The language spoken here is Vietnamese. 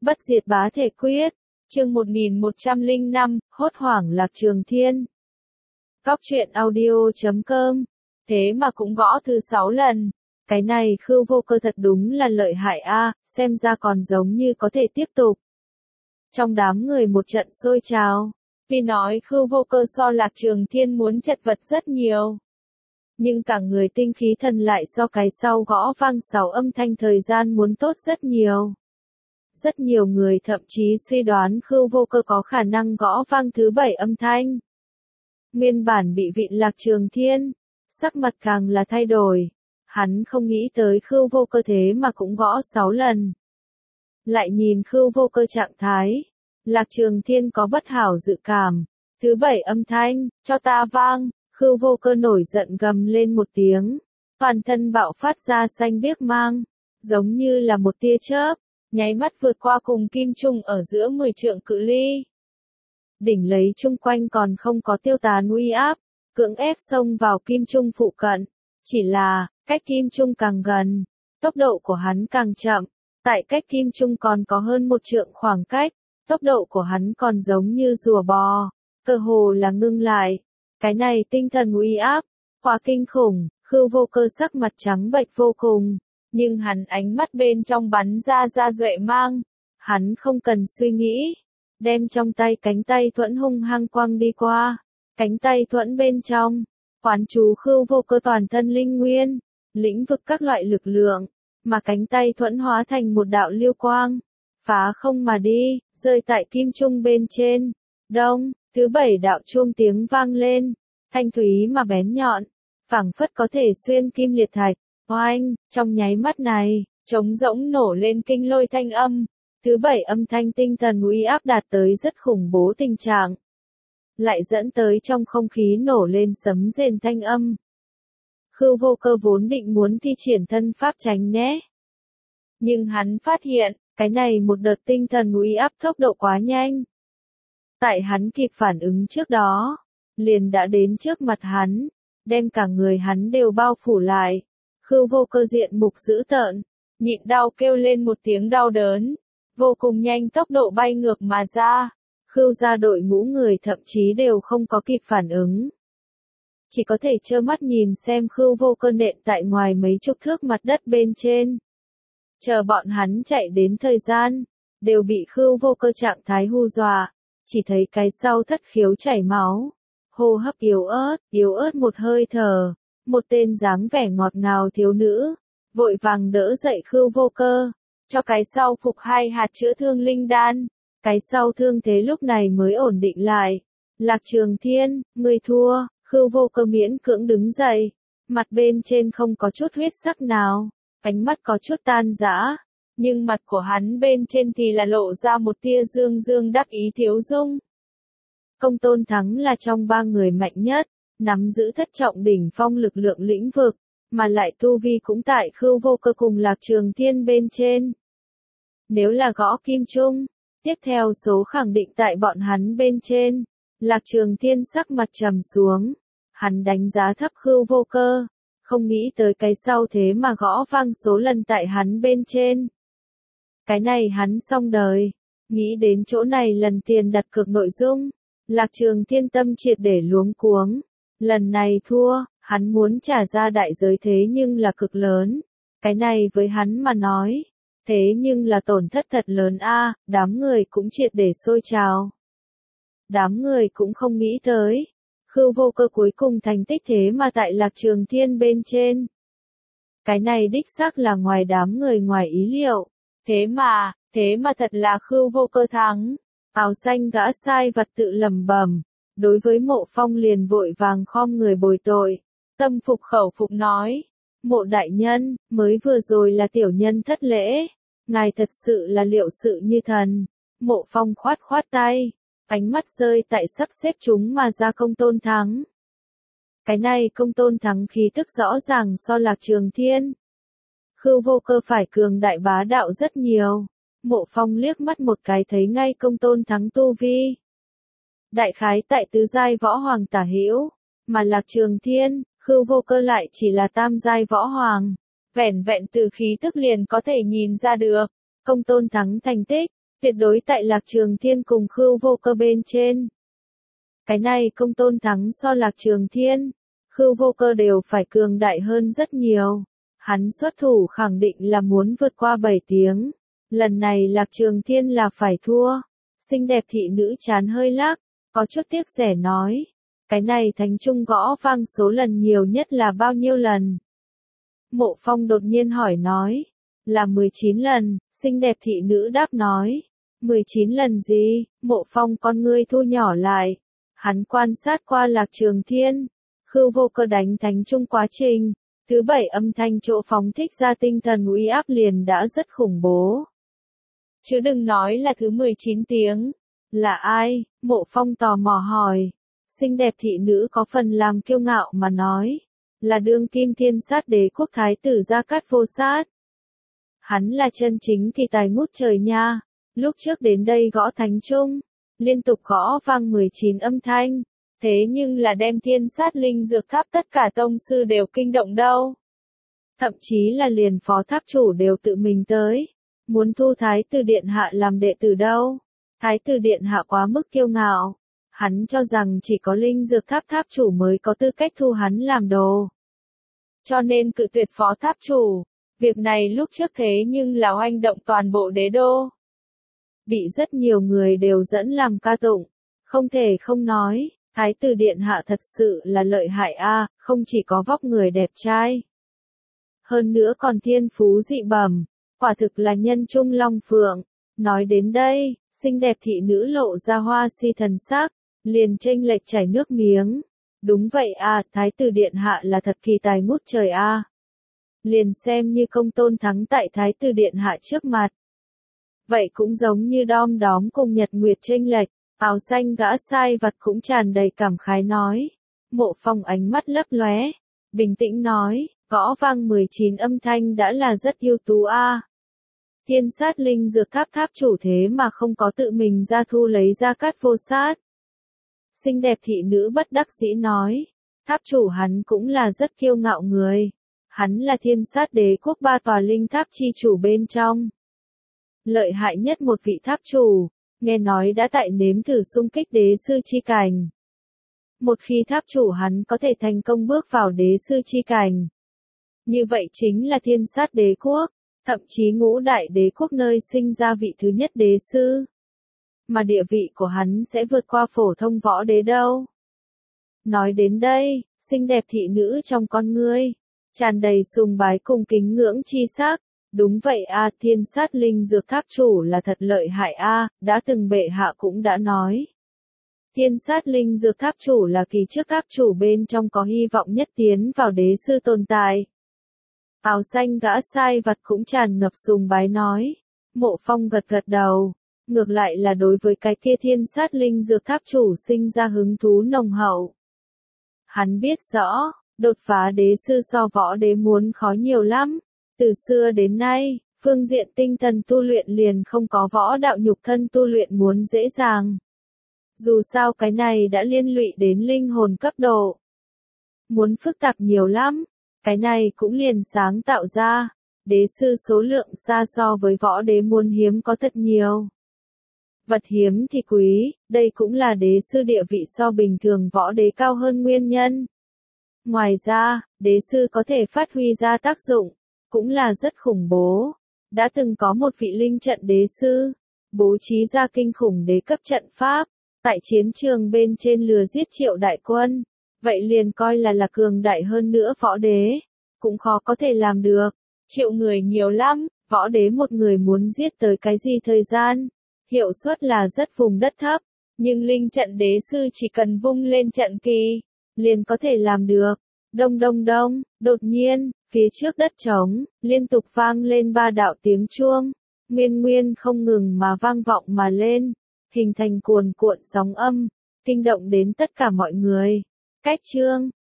Bất diệt bá thể quyết, chương 1105, hốt hoảng Lạc Trường Thiên. Góc truyện audio.com, thế mà cũng gõ thứ 6 lần. Cái này Khưu Vô Cơ thật đúng là lợi hại a, xem ra còn giống như có thể tiếp tục. Trong đám người một trận sôi trào, vì nói Khưu Vô Cơ so Lạc Trường Thiên muốn chật vật rất nhiều. Nhưng cả người tinh khí thần lại so cái sau gõ vang 6 âm thanh thời gian muốn tốt rất nhiều. Rất nhiều người thậm chí suy đoán Khưu Vô Cơ có khả năng gõ vang thứ 7 âm thanh. Nguyên bản bị vịn Lạc Trường Thiên, sắc mặt càng là thay đổi. Hắn không nghĩ tới Khưu Vô Cơ thế mà cũng gõ 6 lần. Lại nhìn Khưu Vô Cơ trạng thái, Lạc Trường Thiên có bất hảo dự cảm. Thứ 7 âm thanh, cho ta vang, Khưu Vô Cơ nổi giận gầm lên một tiếng. Toàn thân bạo phát ra xanh biếc mang, giống như là một tia chớp, nháy mắt vượt qua cùng kim trung ở giữa 10 trượng cự ly. Đỉnh lấy chung quanh còn không có tiêu tán uy áp, cưỡng ép xông vào kim trung phụ cận. Chỉ là, cách kim trung càng gần, tốc độ của hắn càng chậm. Tại cách kim trung còn có hơn 1 trượng khoảng cách, tốc độ của hắn còn giống như rùa bò, cơ hồ là ngưng lại. Cái này tinh thần uy áp, quá kinh khủng, Khưu Vô Cơ sắc mặt trắng bệch vô cùng. Nhưng hắn ánh mắt bên trong bắn ra duệ mang. Hắn không cần suy nghĩ. Đem trong tay cánh tay thuẫn hung hăng quăng đi qua. Cánh tay thuẫn bên trong. Quán chú Khưu Vô Cơ toàn thân linh nguyên. Lĩnh vực các loại lực lượng. Mà cánh tay thuẫn hóa thành một đạo liêu quang. Phá không mà đi. Rơi tại kim trung bên trên. Đông. Thứ 7 đạo chuông tiếng vang lên. Thanh thúy mà bén nhọn. Phảng phất có thể xuyên kim liệt thạch. Oanh, trong nháy mắt này, trống rỗng nổ lên kinh lôi thanh âm. Thứ 7 âm thanh tinh thần uy áp đạt tới rất khủng bố tình trạng. Lại dẫn tới trong không khí nổ lên sấm rền thanh âm. Khưu Vô Cơ vốn định muốn thi triển thân pháp tránh né. Nhưng hắn phát hiện, cái này một đợt tinh thần uy áp tốc độ quá nhanh. Tại hắn kịp phản ứng trước đó, liền đã đến trước mặt hắn, đem cả người hắn đều bao phủ lại. Khưu Vô Cơ diện mục dữ tợn, nhịn đau kêu lên một tiếng đau đớn, vô cùng nhanh tốc độ bay ngược mà ra. Khưu ra đội ngũ người thậm chí đều không có kịp phản ứng. Chỉ có thể trơ mắt nhìn xem Khưu Vô Cơ nện tại ngoài mấy chục thước mặt đất bên trên. Chờ bọn hắn chạy đến thời gian, đều bị Khưu Vô Cơ trạng thái hù dọa, chỉ thấy cái sau thất khiếu chảy máu, hô hấp yếu ớt một hơi thở. Một tên dáng vẻ ngọt ngào thiếu nữ, vội vàng đỡ dậy Khưu Vô Cơ, cho cái sau phục 2 hạt chữa thương linh đan. Cái sau thương thế lúc này mới ổn định lại. Lạc Trường Thiên, ngươi thua. Khưu Vô Cơ miễn cưỡng đứng dậy, mặt bên trên không có chút huyết sắc nào, ánh mắt có chút tan rã, nhưng mặt của hắn bên trên thì là lộ ra một tia dương đắc ý thiếu dung. Công Tôn Thắng là trong 3 người mạnh nhất, nắm giữ thất trọng đỉnh phong lực lượng lĩnh vực, mà lại tu vi cũng tại Khưu Vô Cơ cùng Lạc Trường Thiên bên trên. Nếu là gõ kim trung, tiếp theo số khẳng định tại bọn hắn bên trên. Lạc Trường Thiên sắc mặt trầm xuống, hắn đánh giá thấp Khưu Vô Cơ, không nghĩ tới cái sau thế mà gõ vang số lần tại hắn bên trên. Cái này hắn xong đời, nghĩ đến chỗ này lần tiền đặt cược nội dung, Lạc Trường Thiên tâm triệt để luống cuống. Lần này thua, hắn muốn trả ra đại giới thế nhưng là cực lớn. Cái này với hắn mà nói, thế nhưng là tổn thất thật lớn a. Đám người cũng triệt để sôi trào. Đám người cũng không nghĩ tới. Khưu Vô Cơ cuối cùng thành tích thế mà tại Lạc Trường Thiên bên trên. Cái này đích xác là ngoài đám người ngoài ý liệu. Thế mà thật là Khưu Vô Cơ thắng. Áo xanh gã sai vặt tự lẩm bẩm. Đối với Mộ Phong liền vội vàng khom người bồi tội, tâm phục khẩu phục nói, Mộ đại nhân, mới vừa rồi là tiểu nhân thất lễ, ngài thật sự là liệu sự như thần. Mộ Phong khoát tay, ánh mắt rơi tại sắp xếp chúng mà ra Công Tôn Thắng. Cái này Công Tôn Thắng khí tức rõ ràng so Lạc Trường Thiên. Khưu Vô Cơ phải cường đại bá đạo rất nhiều. Mộ Phong liếc mắt một cái thấy ngay Công Tôn Thắng tu vi. Đại khái tại tứ giai võ hoàng tả hữu, mà Lạc Trường Thiên, Khưu Vô Cơ lại chỉ là tam giai võ hoàng. Vẻn vẹn từ khí tức liền có thể nhìn ra được, Công Tôn Thắng thành tích, tuyệt đối tại Lạc Trường Thiên cùng Khưu Vô Cơ bên trên. Cái này Công Tôn Thắng so Lạc Trường Thiên, Khưu Vô Cơ đều phải cường đại hơn rất nhiều. Hắn xuất thủ khẳng định là muốn vượt qua 7 tiếng. Lần này Lạc Trường Thiên là phải thua. Xinh đẹp thị nữ chán hơi lắc, có chút tiếc rẻ nói. Cái này Thánh Trung gõ vang số lần nhiều nhất là bao nhiêu lần? Mộ Phong đột nhiên hỏi nói. Là 19 lần, xinh đẹp thị nữ đáp nói. 19 lần gì? Mộ Phong con ngươi thu nhỏ lại. Hắn quan sát qua Lạc Trường Thiên. Khưu Vô Cơ đánh Thánh Trung quá trình. Thứ 7 âm thanh chỗ phóng thích ra tinh thần uy áp liền đã rất khủng bố. Chứ đừng nói là thứ 19 tiếng. Là ai? Mộ Phong tò mò hỏi. Xinh đẹp thị nữ có phần làm kiêu ngạo mà nói. Là đương kim thiên sát đế quốc thái tử Gia Cát Vô Sát. Hắn là chân chính kỳ tài ngút trời nha. Lúc trước đến đây gõ Thánh Trung. Liên tục gõ vang 19 âm thanh. Thế nhưng là đem thiên sát linh dược tháp tất cả tông sư đều kinh động đâu. Thậm chí là liền phó tháp chủ đều tự mình tới. Muốn thu Thái tử Điện Hạ làm đệ tử đâu. Thái tử Điện Hạ quá mức kiêu ngạo. Hắn cho rằng chỉ có linh dược tháp tháp chủ mới có tư cách thu hắn làm đồ. Cho nên cự tuyệt phó tháp chủ. Việc này lúc trước thế nhưng là oanh động toàn bộ đế đô. Bị rất nhiều người đều dẫn làm ca tụng. Không thể không nói. Thái tử Điện Hạ thật sự là lợi hại a, không chỉ có vóc người đẹp trai. Hơn nữa còn thiên phú dị bẩm, quả thực là nhân trung long phượng. Nói đến đây, xinh đẹp thị nữ lộ ra hoa si thần sắc, liền chênh lệch chảy nước miếng. Đúng vậy a, Thái tử Điện Hạ là thật kỳ tài ngút trời a. Liền xem như Công Tôn Thắng tại Thái tử Điện Hạ trước mặt. Vậy cũng giống như đom đóm cùng Nhật Nguyệt chênh lệch. Áo xanh gã sai vặt cũng tràn đầy cảm khái nói. Mộ Phong ánh mắt lấp lóe, bình tĩnh nói, gõ vang 19 âm thanh đã là rất ưu tú a. Thiên sát linh dược tháp tháp chủ thế mà không có tự mình ra thu lấy Gia Cát Vô Sát. Xinh đẹp thị nữ bất đắc dĩ nói, tháp chủ hắn cũng là rất kiêu ngạo người. Hắn là thiên sát đế quốc 3 tòa linh tháp chi chủ bên trong. Lợi hại nhất một vị tháp chủ. Nghe nói đã tại nếm thử xung kích đế sư chi cảnh. Một khi tháp chủ hắn có thể thành công bước vào đế sư chi cảnh. Như vậy chính là thiên sát đế quốc, thậm chí ngũ đại đế quốc nơi sinh ra vị thứ nhất đế sư. Mà địa vị của hắn sẽ vượt qua phổ thông võ đế đâu. Nói đến đây, xinh đẹp thị nữ trong con ngươi, tràn đầy sùng bái cùng kính ngưỡng chi sắc. Đúng vậy a, thiên sát linh dược tháp chủ là thật lợi hại a, đã từng bệ hạ cũng đã nói. Thiên sát linh dược tháp chủ là kỳ trước tháp chủ bên trong có hy vọng nhất tiến vào đế sư tồn tại. Áo xanh gã sai vặt cũng tràn ngập sùng bái nói. Mộ Phong gật gật đầu, ngược lại là đối với cái kia thiên sát linh dược tháp chủ sinh ra hứng thú nồng hậu. Hắn biết rõ, đột phá đế sư so võ đế muốn khó nhiều lắm. Từ xưa đến nay, phương diện tinh thần tu luyện liền không có võ đạo nhục thân tu luyện muốn dễ dàng. Dù sao cái này đã liên lụy đến linh hồn cấp độ. Muốn phức tạp nhiều lắm, cái này cũng liền sáng tạo ra. Đế sư số lượng xa so với võ đế muốn hiếm có thật nhiều. Vật hiếm thì quý, đây cũng là đế sư địa vị so bình thường võ đế cao hơn nguyên nhân. Ngoài ra, đế sư có thể phát huy ra tác dụng. Cũng là rất khủng bố. Đã từng có một vị linh trận đế sư, bố trí ra kinh khủng đế cấp trận pháp, tại chiến trường bên trên lừa giết triệu đại quân. Vậy liền coi là cường đại hơn nữa võ đế, cũng khó có thể làm được. Triệu người nhiều lắm, võ đế một người muốn giết tới cái gì thời gian. Hiệu suất là rất vùng đất thấp, nhưng linh trận đế sư chỉ cần vung lên trận kỳ, liền có thể làm được. Đông đông đông, đột nhiên, phía trước đất trống, liên tục vang lên 3 đạo tiếng chuông, nguyên không ngừng mà vang vọng mà lên, hình thành cuồn cuộn sóng âm, kinh động đến tất cả mọi người. Cách chương